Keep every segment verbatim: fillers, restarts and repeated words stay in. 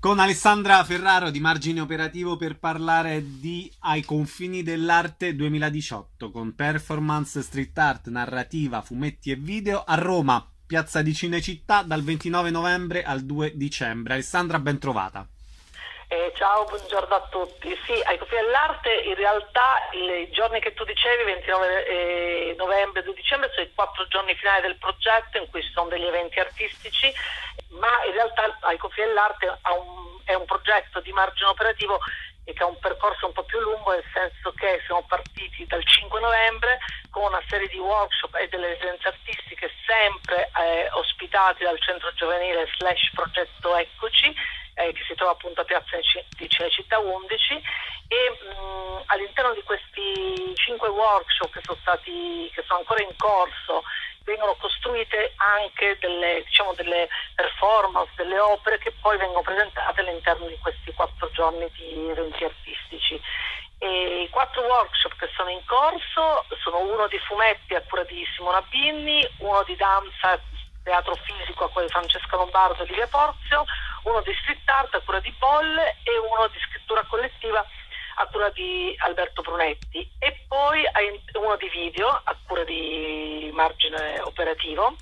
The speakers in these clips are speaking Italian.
Con Alessandra Ferraro di Margine Operativo per parlare di Ai confini dell'arte duemiladiciotto con performance, street art, narrativa, fumetti e video a Roma, Piazza di Cinecittà dal ventinove novembre al due dicembre. Alessandra, ben trovata. Eh, ciao, buongiorno a tutti. Sì, ai confini dell'arte in realtà i giorni che tu dicevi, ventinove eh, novembre e due dicembre, sono i quattro giorni finali del progetto in cui ci sono degli eventi artistici, ma in realtà ai confini dell'arte ha un, è un progetto di margine operativo e che ha un percorso un po' più lungo, nel senso che siamo partiti dal cinque novembre con una serie di workshop e delle residenze artistiche sempre eh, ospitati dal centro giovanile slash progetto Eccoci, eh, che si trova appunto a Piazza di Cinecittà undici, e mh, all'interno di questi cinque workshop che sono stati che sono ancora in corso vengono costruite anche delle, diciamo, delle performance, delle opere che poi vengono presentate all'interno di questi quattro giorni di eventi artistici. E i quattro workshop che sono in corso sono uno di fumetti a cura di Simona Binni, uno di danza teatro fisico a cura di Francesca Lombardo e Livia Porzio, uno di street art a cura di Bolle e uno di scrittura collettiva a cura di Alberto Brunetti, e poi uno di video a cura di Margine Operativo.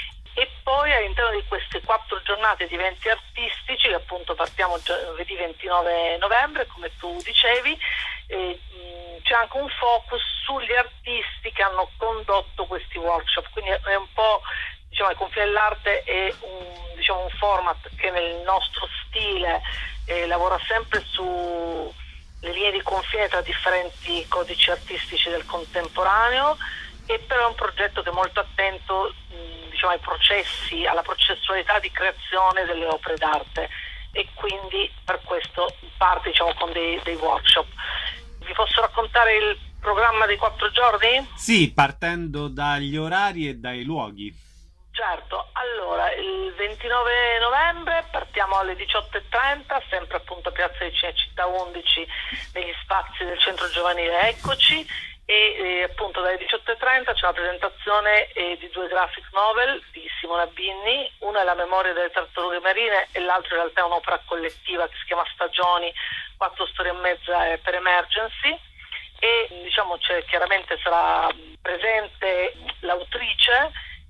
E poi all'interno di queste quattro giornate di eventi artistici, che appunto partiamo giovedì ventinove novembre, come tu dicevi, eh, c'è anche un focus sugli artisti che hanno condotto questi workshop, quindi è un po', diciamo, il confine dell'arte è un, diciamo, un format che nel nostro stile eh, lavora sempre su le linee di confine tra differenti codici artistici del contemporaneo, e però è un progetto che è molto attento mh, diciamo, ai processi, alla processualità di creazione delle opere d'arte, e quindi per questo parte, diciamo, con dei, dei workshop. Vi posso raccontare il programma dei quattro giorni? Sì, partendo dagli orari e dai luoghi. Certo, allora il ventinove novembre partiamo alle diciotto e trenta, sempre appunto a Piazza di Cinecittà undici, negli spazi del centro giovanile Eccoci, e eh, appunto dalle diciotto e trenta c'è una presentazione eh, di due graphic novel di Simona Binni. Una è La memoria delle tartarughe marine e l'altra in realtà è un'opera collettiva che si chiama Stagioni, quattro storie e mezza per Emergency. E diciamo c'è, chiaramente sarà presente l'autrice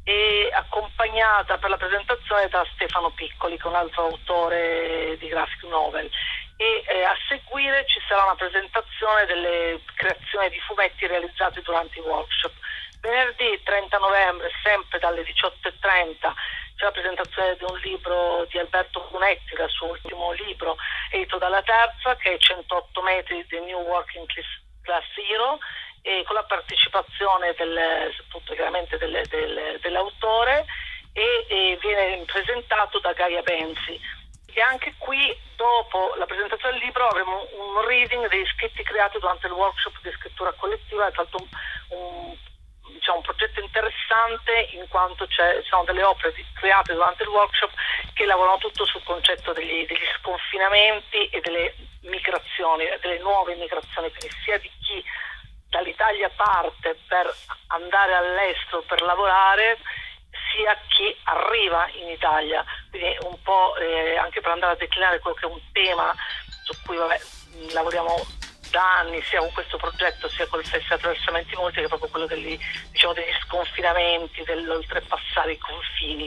e accompagnata per la presentazione da Stefano Piccoli, che è un altro autore di graphic novel, e eh, a seguire ci sarà una presentazione delle creazioni di fumetti realizzate durante i workshop. Venerdì trenta novembre, sempre dalle diciotto e trenta, c'è la presentazione di un libro di Alberto Brunetti, dal suo ultimo libro edito dalla Terza, che è centootto metri The New Working Class Hero, e con la partecipazione del, appunto, chiaramente del, del, dell'autore, e, e viene presentato da Gaia Benzi. E anche qui, dopo la presentazione del libro, avremo un reading degli scritti creati durante il workshop di scrittura collettiva. È stato un, un, diciamo, un progetto interessante, in quanto c'è, ci sono delle opere di, create durante il workshop che lavorano tutto sul concetto degli, degli sconfinamenti e delle migrazioni, delle nuove migrazioni, quindi sia di chi dall'Italia parte per andare all'estero per lavorare, sia chi arriva in Italia, quindi un po' eh, anche per andare a declinare quello che è un tema su cui vabbè, lavoriamo da anni, sia con questo progetto sia col Festival Attraversamenti Multi, che è proprio quello degli, diciamo, degli sconfinamenti, dell'oltrepassare i confini.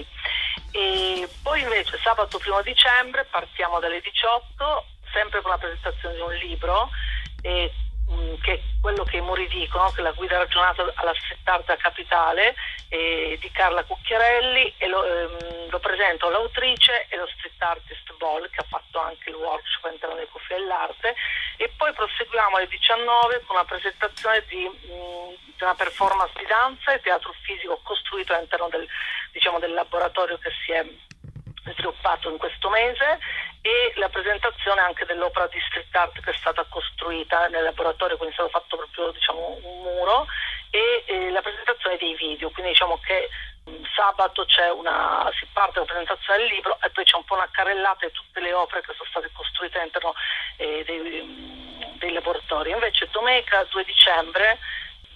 E poi invece sabato primo dicembre partiamo dalle diciotto, sempre con la presentazione di un libro, e che è quello che i muri dicono, che è la guida ragionata alla street art capitale, eh, di Carla Cucchiarelli, e lo, ehm, lo presento l'autrice e lo street artist Ball, che ha fatto anche il workshop all'interno dei confini dell'arte. E poi proseguiamo alle diciannove con una presentazione di, mh, di una performance di danza e teatro fisico costruito all'interno del, diciamo, del laboratorio che si è sviluppato in questo mese, e la presentazione anche dell'opera di street art che è stata costruita nel laboratorio, quindi è stato fatto proprio, diciamo, un muro, e, e la presentazione dei video. Quindi diciamo che mh, sabato c'è una si parte dalla presentazione del libro, e poi c'è un po' una carrellata di tutte le opere che sono state costruite all'interno eh, dei, dei laboratori. Invece domenica due dicembre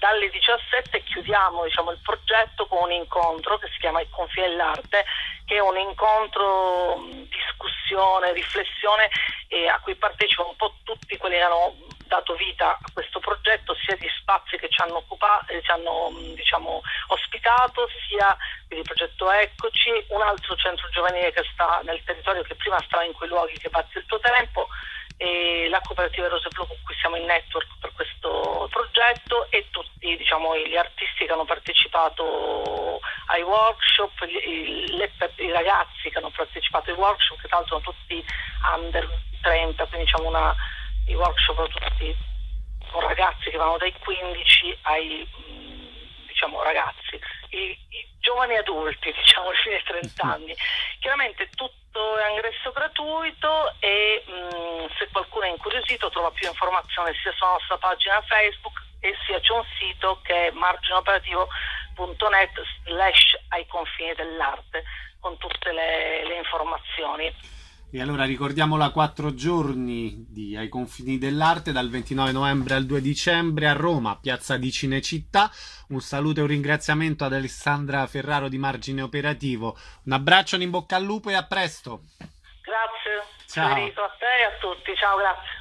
dalle diciassette chiudiamo, diciamo, il progetto con un incontro che si chiama Il confine dell'arte, che è un incontro, discussione, riflessione, eh, a cui partecipano un po' tutti quelli che hanno dato vita a questo progetto, sia di spazi che ci hanno occupato, eh, ci hanno diciamo ospitato, sia quindi il progetto Eccoci, un altro centro giovanile che sta nel territorio, che prima stava in quei luoghi, che Pazzi il tuo tempo, e la cooperativa Rose Blu con cui siamo in network per questo progetto, e tutti diciamo gli artisti che hanno partecipato ai workshop, gli, le, i ragazzi che hanno partecipato ai workshop, che tra l'altro sono tutti under trenta, quindi diciamo una, i workshop sono tutti con ragazzi che vanno dai quindici ai diciamo ragazzi, i, i giovani adulti, diciamo fino ai trenta anni. Chiaramente tutto è a ingresso gratuito e mh, se qualcuno è incuriosito trova più informazioni sia sulla nostra pagina Facebook e sia c'è un sito che è margineoperativo punto net slash ai confini dell'arte con tutte le, le informazioni. E allora ricordiamola, quattro giorni di Ai confini dell'arte, dal ventinove novembre al due dicembre a Roma, piazza di Cinecittà. Un saluto e un ringraziamento ad Alessandra Ferraro di Margine Operativo. Un abbraccio, in bocca al lupo e a presto. Grazie, ciao. Federico, a te e a tutti. Ciao, grazie.